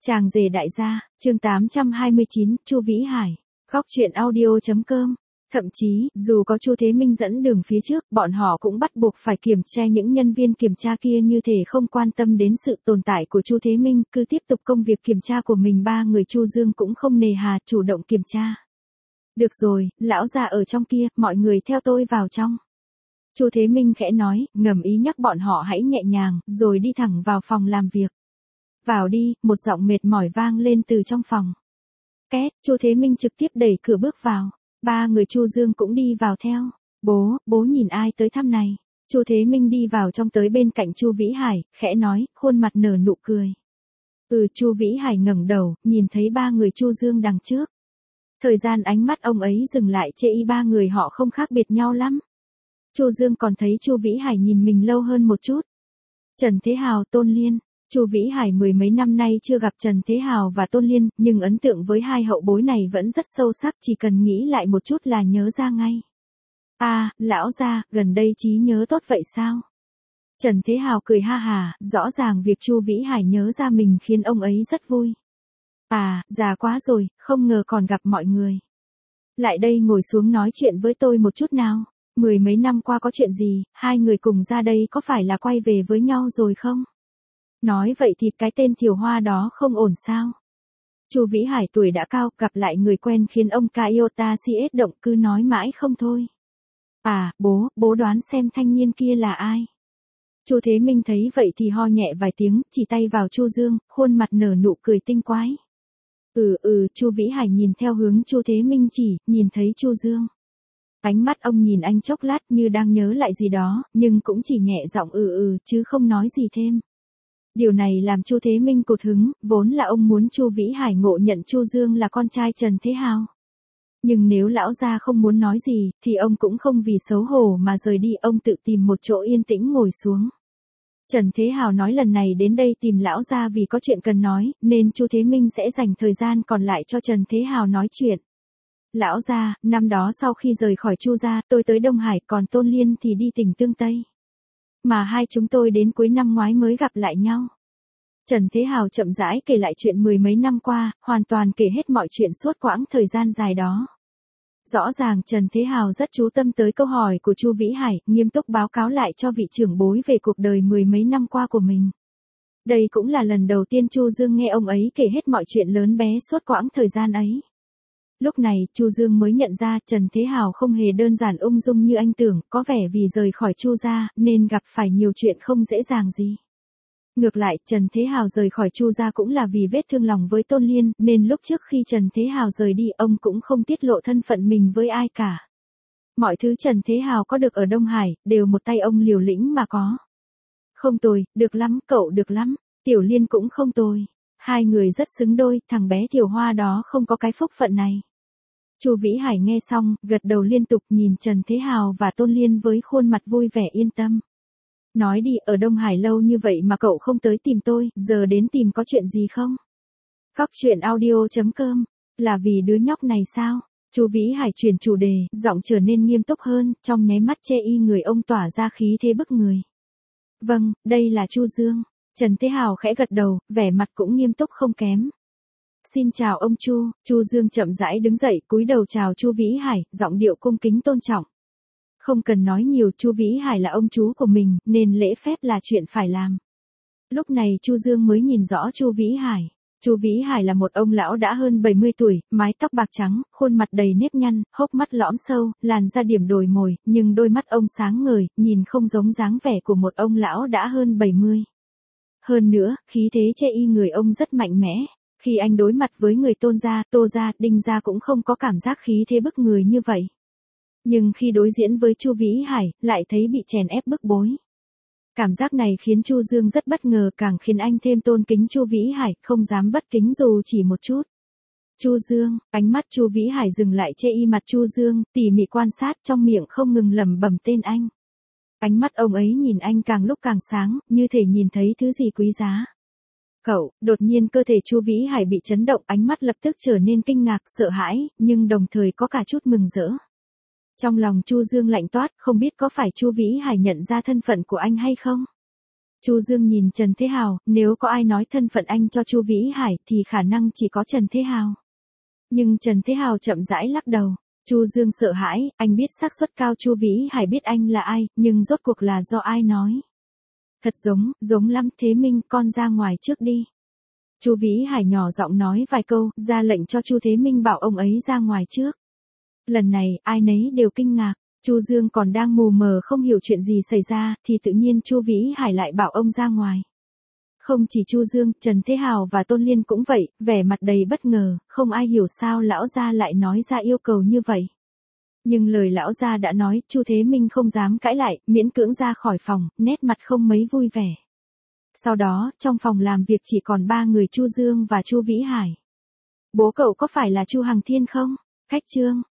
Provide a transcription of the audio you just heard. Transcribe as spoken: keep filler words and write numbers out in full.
Chàng rể đại gia, chương tám trăm hai mươi chín, Chu Vĩ Hải. Góc truyện audio.com. Thậm chí, dù có Chu Thế Minh dẫn đường phía trước, bọn họ cũng bắt buộc phải kiểm tra những nhân viên kiểm tra kia như thể không quan tâm đến sự tồn tại của Chu Thế Minh, cứ tiếp tục công việc kiểm tra của mình. Ba người Chu Dương cũng không nề hà, chủ động kiểm tra. Được rồi, lão già ở trong kia, mọi người theo tôi vào trong. Chu Thế Minh khẽ nói, ngầm ý nhắc bọn họ hãy nhẹ nhàng, rồi đi thẳng vào phòng làm việc. Vào đi, một giọng mệt mỏi vang lên từ trong phòng. Két, Chu Thế Minh trực tiếp đẩy cửa bước vào. Ba người Chu Dương cũng đi vào theo. Bố, bố nhìn ai tới thăm này. Chu Thế Minh đi vào trong tới bên cạnh Chu Vĩ Hải, khẽ nói, khuôn mặt nở nụ cười. Ừ, Chu Vĩ Hải ngẩng đầu, nhìn thấy ba người Chu Dương đằng trước. Thời gian ánh mắt ông ấy dừng lại chê y ba người họ không khác biệt nhau lắm. Chu Dương còn thấy Chu Vĩ Hải nhìn mình lâu hơn một chút. Trần Thế Hào, Tôn Liên. Chu Vĩ Hải mười mấy năm nay chưa gặp Trần Thế Hào và Tôn Liên, nhưng ấn tượng với hai hậu bối này vẫn rất sâu sắc, chỉ cần nghĩ lại một chút là nhớ ra ngay. À, lão gia, gần đây trí nhớ tốt vậy sao? Trần Thế Hào cười ha hà, rõ ràng việc Chu Vĩ Hải nhớ ra mình khiến ông ấy rất vui. À, già quá rồi, không ngờ còn gặp mọi người. Lại đây ngồi xuống nói chuyện với tôi một chút nào. Mười mấy năm qua có chuyện gì, hai người cùng ra đây có phải là quay về với nhau rồi không? Nói vậy thì cái tên Thiều Hoa đó không ổn sao? Chu Vĩ Hải tuổi đã cao, gặp lại người quen khiến ông Kaiota xê ét động, cứ nói mãi không thôi. À, bố, bố đoán xem thanh niên kia là ai? Chu Thế Minh thấy vậy thì ho nhẹ vài tiếng, chỉ tay vào Chu Dương, khuôn mặt nở nụ cười tinh quái. Ừ ừ, Chu Vĩ Hải nhìn theo hướng Chu Thế Minh chỉ, nhìn thấy Chu Dương. Ánh mắt ông nhìn anh chốc lát như đang nhớ lại gì đó, nhưng cũng chỉ nhẹ giọng ừ ừ, chứ không nói gì thêm. Điều này làm Chu Thế Minh cụt hứng, vốn là ông muốn Chu Vĩ Hải ngộ nhận Chu Dương là con trai Trần Thế Hào. Nhưng nếu lão gia không muốn nói gì, thì ông cũng không vì xấu hổ mà rời đi, ông tự tìm một chỗ yên tĩnh ngồi xuống. Trần Thế Hào nói lần này đến đây tìm lão gia vì có chuyện cần nói, nên Chu Thế Minh sẽ dành thời gian còn lại cho Trần Thế Hào nói chuyện. Lão gia, năm đó sau khi rời khỏi Chu gia, tôi tới Đông Hải, còn Tôn Liên thì đi tỉnh Tương Tây. Mà hai chúng tôi đến cuối năm ngoái mới gặp lại nhau. Trần Thế Hào chậm rãi kể lại chuyện mười mấy năm qua, hoàn toàn kể hết mọi chuyện suốt quãng thời gian dài đó. Rõ ràng Trần Thế Hào rất chú tâm tới câu hỏi của Chu Vĩ Hải, nghiêm túc báo cáo lại cho vị trưởng bối về cuộc đời mười mấy năm qua của mình. Đây cũng là lần đầu tiên Chu Dương nghe ông ấy kể hết mọi chuyện lớn bé suốt quãng thời gian ấy. Lúc này, Chu Dương mới nhận ra Trần Thế Hào không hề đơn giản ung dung như anh tưởng, có vẻ vì rời khỏi Chu gia, nên gặp phải nhiều chuyện không dễ dàng gì. Ngược lại, Trần Thế Hào rời khỏi Chu gia cũng là vì vết thương lòng với Tôn Liên, nên lúc trước khi Trần Thế Hào rời đi, ông cũng không tiết lộ thân phận mình với ai cả. Mọi thứ Trần Thế Hào có được ở Đông Hải, đều một tay ông liều lĩnh mà có. Không tồi, được lắm, cậu được lắm, Tiểu Liên cũng không tồi. Hai người rất xứng đôi, thằng bé Thiều Hoa đó không có cái phúc phận này. Chu Vĩ Hải nghe xong, gật đầu liên tục, nhìn Trần Thế Hào và Tôn Liên với khuôn mặt vui vẻ yên tâm. Nói đi, ở Đông Hải lâu như vậy mà cậu không tới tìm tôi, giờ đến tìm có chuyện gì không? Góc truyện audio.com, là vì đứa nhóc này sao? Chu Vĩ Hải chuyển chủ đề, giọng trở nên nghiêm túc hơn, trong nháy mắt che y người ông tỏa ra khí thế bức người. Vâng, đây là Chu Dương. Trần Thế Hào khẽ gật đầu, vẻ mặt cũng nghiêm túc không kém. Xin chào ông Chu. Chu Dương chậm rãi đứng dậy, cúi đầu chào Chu Vĩ Hải, giọng điệu cung kính tôn trọng. Không cần nói nhiều, Chu Vĩ Hải là ông chú của mình, nên lễ phép là chuyện phải làm. Lúc này Chu Dương mới nhìn rõ Chu Vĩ Hải. Chu Vĩ Hải là một ông lão đã hơn bảy mươi tuổi, mái tóc bạc trắng, khuôn mặt đầy nếp nhăn, hốc mắt lõm sâu, làn da điểm đồi mồi, nhưng đôi mắt ông sáng ngời, nhìn không giống dáng vẻ của một ông lão đã hơn bảy mươi. Hơn nữa, khí thế che y người ông rất mạnh mẽ. Khi anh đối mặt với người Tôn gia, Tô gia, Đinh gia cũng không có cảm giác khí thế bức người như vậy. Nhưng khi đối diễn với Chu Vĩ Hải, lại thấy bị chèn ép bức bối. Cảm giác này khiến Chu Dương rất bất ngờ, càng khiến anh thêm tôn kính Chu Vĩ Hải, không dám bất kính dù chỉ một chút. Chu Dương, ánh mắt Chu Vĩ Hải dừng lại che y mặt Chu Dương, tỉ mỉ quan sát, trong miệng không ngừng lẩm bẩm tên anh. Ánh mắt ông ấy nhìn anh càng lúc càng sáng, như thể nhìn thấy thứ gì quý giá. Cậu, đột nhiên cơ thể Chu Vĩ Hải bị chấn động, ánh mắt lập tức trở nên kinh ngạc, sợ hãi, nhưng đồng thời có cả chút mừng rỡ. Trong lòng Chu Dương lạnh toát, không biết có phải Chu Vĩ Hải nhận ra thân phận của anh hay không? Chu Dương nhìn Trần Thế Hào, nếu có ai nói thân phận anh cho Chu Vĩ Hải thì khả năng chỉ có Trần Thế Hào. Nhưng Trần Thế Hào chậm rãi lắc đầu. Chu Dương sợ hãi, anh biết xác suất cao Chu Vĩ Hải biết anh là ai, nhưng rốt cuộc là do ai nói. Thật giống, giống lắm, Thế Minh, con ra ngoài trước đi. Chu Vĩ Hải nhỏ giọng nói vài câu, ra lệnh cho Chu Thế Minh bảo ông ấy ra ngoài trước. Lần này, ai nấy đều kinh ngạc. Chu Dương còn đang mù mờ không hiểu chuyện gì xảy ra, thì tự nhiên Chu Vĩ Hải lại bảo ông ra ngoài. Không chỉ Chu Dương, Trần Thế Hào và Tôn Liên cũng vậy, vẻ mặt đầy bất ngờ, không ai hiểu sao lão gia lại nói ra yêu cầu như vậy. Nhưng lời lão gia đã nói, Chu Thế Minh không dám cãi lại, miễn cưỡng ra khỏi phòng, nét mặt không mấy vui vẻ. Sau đó, trong phòng làm việc chỉ còn ba người Chu Dương và Chu Vĩ Hải. Bố cậu có phải là Chu Hằng Thiên không? Cách Trương.